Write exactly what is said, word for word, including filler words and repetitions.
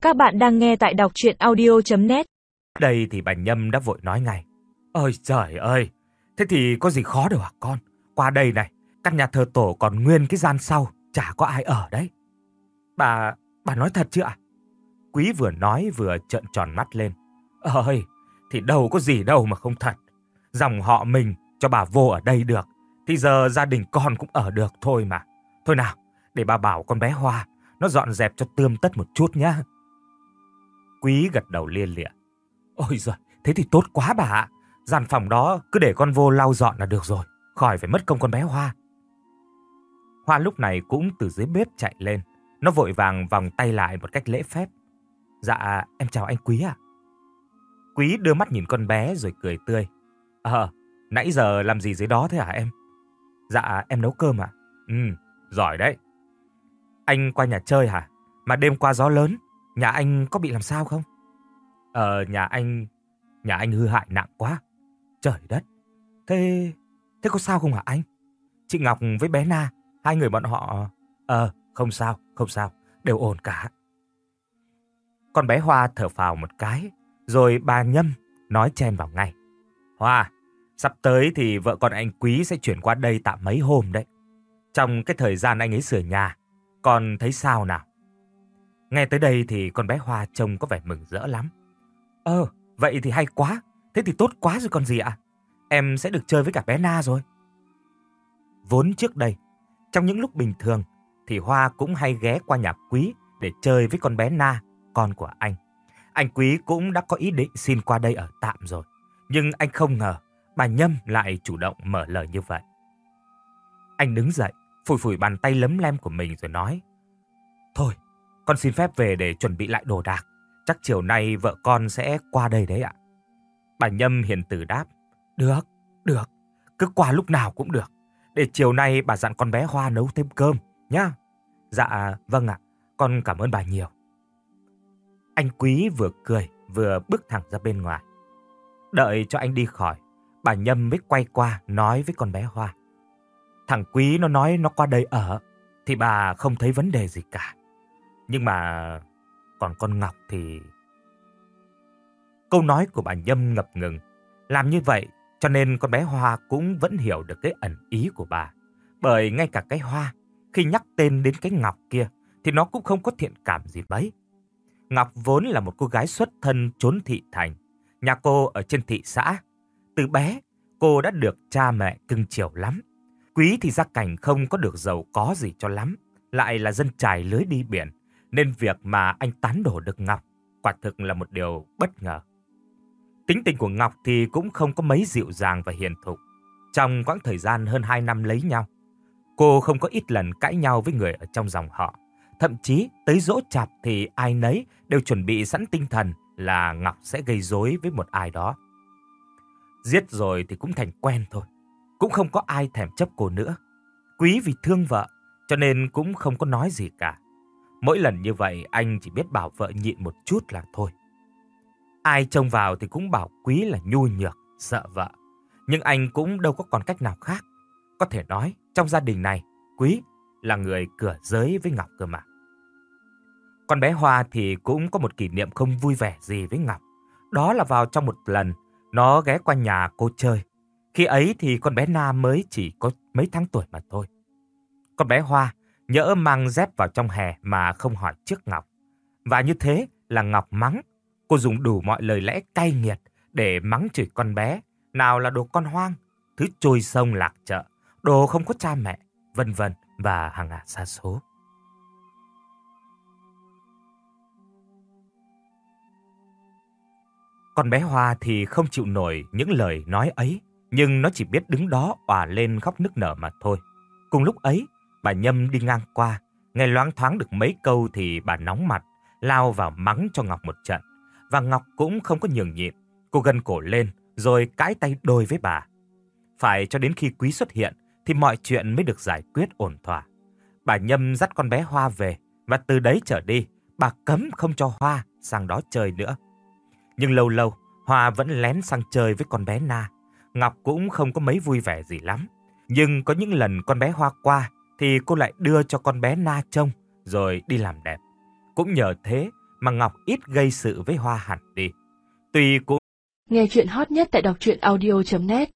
Các bạn đang nghe tại đọc truyện audio chấm net. Đây thì bà Nhâm đã vội nói ngay. Ôi trời ơi, thế thì có gì khó đâu hả con? Qua đây này, căn nhà thờ tổ còn nguyên cái gian sau, chả có ai ở đấy. Bà, bà nói thật chứ ạ? Quý vừa nói vừa trợn tròn mắt lên. Ơi, thì đâu có gì đâu mà không thật. Dòng họ mình cho bà vô ở đây được, thì giờ gia đình con cũng ở được thôi mà. Thôi nào, để bà bảo con bé Hoa, nó dọn dẹp cho tươm tất một chút nhá. Quý gật đầu lia lịa. Ôi giời, thế thì tốt quá bà ạ. Gian phòng đó cứ để con vô lau dọn là được rồi, khỏi phải mất công con bé Hoa. Hoa lúc này cũng từ dưới bếp chạy lên. Nó vội vàng vòng tay lại một cách lễ phép. Dạ, em chào anh Quý ạ. Quý đưa mắt nhìn con bé rồi cười tươi. Ờ, nãy giờ làm gì dưới đó thế hả em? Dạ, em nấu cơm ạ. Ừ, giỏi đấy. Anh qua nhà chơi hả? Mà đêm qua gió lớn, nhà anh có bị làm sao không? Ờ, nhà anh... Nhà anh hư hại nặng quá. Trời đất. Thế... Thế có sao không hả anh? Chị Ngọc với bé Na, hai người bọn họ... Ờ, không sao, không sao. Đều ổn cả. Con bé Hoa thở phào một cái. Rồi bà Nhâm nói chen vào ngay. Hoa, sắp tới thì vợ con anh Quý sẽ chuyển qua đây tạm mấy hôm đấy. Trong cái thời gian anh ấy sửa nhà, con thấy sao nào? Nghe tới đây thì con bé Hoa trông có vẻ mừng rỡ lắm. Ờ, vậy thì hay quá. Thế thì tốt quá rồi còn gì ạ? Em sẽ được chơi với cả bé Na rồi. Vốn trước đây, trong những lúc bình thường, thì Hoa cũng hay ghé qua nhà Quý để chơi với con bé Na, con của anh. Anh Quý cũng đã có ý định xin qua đây ở tạm rồi. Nhưng anh không ngờ bà Nhâm lại chủ động mở lời như vậy. Anh đứng dậy, phủi phủi bàn tay lấm lem của mình rồi nói. Thôi, con xin phép về để chuẩn bị lại đồ đạc. Chắc chiều nay vợ con sẽ qua đây đấy ạ. Bà Nhâm hiền từ đáp. Được, được, cứ qua lúc nào cũng được. Để chiều nay bà dặn con bé Hoa nấu thêm cơm nhá. Dạ, vâng ạ, con cảm ơn bà nhiều. Anh Quý vừa cười vừa bước thẳng ra bên ngoài. Đợi cho anh đi khỏi, bà Nhâm mới quay qua nói với con bé Hoa. Thằng Quý nó nói nó qua đây ở, thì bà không thấy vấn đề gì cả. Nhưng mà còn con Ngọc thì... Câu nói của bà Nhâm ngập ngừng. Làm như vậy cho nên con bé Hoa cũng vẫn hiểu được cái ẩn ý của bà. Bởi ngay cả cái Hoa, khi nhắc tên đến cái Ngọc kia, thì nó cũng không có thiện cảm gì mấy. Ngọc vốn là một cô gái xuất thân chốn thị thành. Nhà cô ở trên thị xã. Từ bé, cô đã được cha mẹ cưng chiều lắm. Quý thì gia cảnh không có được giàu có gì cho lắm, lại là dân chài lưới đi biển, nên việc mà anh tán đổ được Ngọc quả thực là một điều bất ngờ. Tính tình của Ngọc thì cũng không có mấy dịu dàng và hiền thục. Trong quãng thời gian hơn hai năm lấy nhau, cô không có ít lần cãi nhau với người ở trong dòng họ. Thậm chí tới giỗ chạp thì ai nấy đều chuẩn bị sẵn tinh thần là Ngọc sẽ gây rối với một ai đó. Giết rồi thì cũng thành quen thôi. Cũng không có ai thèm chấp cô nữa. Quý vì thương vợ cho nên cũng không có nói gì cả. Mỗi lần như vậy anh chỉ biết bảo vợ nhịn một chút là thôi. Ai trông vào thì cũng bảo Quý là nhu nhược, sợ vợ. Nhưng anh cũng đâu có còn cách nào khác. Có thể nói trong gia đình này, Quý là người cửa giới với Ngọc cơ mà. Con bé Hoa thì cũng có một kỷ niệm không vui vẻ gì với Ngọc. Đó là vào trong một lần nó ghé qua nhà cô chơi. Khi ấy thì con bé Na mới chỉ có mấy tháng tuổi mà thôi. Con bé Hoa nhỡ mang dép vào trong hè mà không hỏi trước Ngọc. Và như thế là Ngọc mắng. Cô dùng đủ mọi lời lẽ cay nghiệt để mắng chửi con bé. Nào là đồ con hoang, thứ trôi sông lạc chợ, đồ không có cha mẹ, vân vân và hàng ngàn sa số. Con bé Hoa thì không chịu nổi những lời nói ấy, nhưng nó chỉ biết đứng đó òa lên khóc nức nở mà thôi. Cùng lúc ấy, bà Nhâm đi ngang qua, nghe loáng thoáng được mấy câu thì bà nóng mặt, lao vào mắng cho Ngọc một trận. Và Ngọc cũng không có nhường nhịn, cô gân cổ lên rồi cãi tay đôi với bà. Phải cho đến khi Quý xuất hiện thì mọi chuyện mới được giải quyết ổn thỏa. Bà Nhâm dắt con bé Hoa về và từ đấy trở đi, bà cấm không cho Hoa sang đó chơi nữa. Nhưng lâu lâu, Hoa vẫn lén sang chơi với con bé Na. Ngọc cũng không có mấy vui vẻ gì lắm. Nhưng có những lần con bé Hoa qua thì cô lại đưa cho con bé Na trông rồi đi làm đẹp. Cũng nhờ thế mà Ngọc ít gây sự với Hoa hẳn đi. Tuy cũng Nghe chuyện hot nhất tại đọc truyện audio chấm net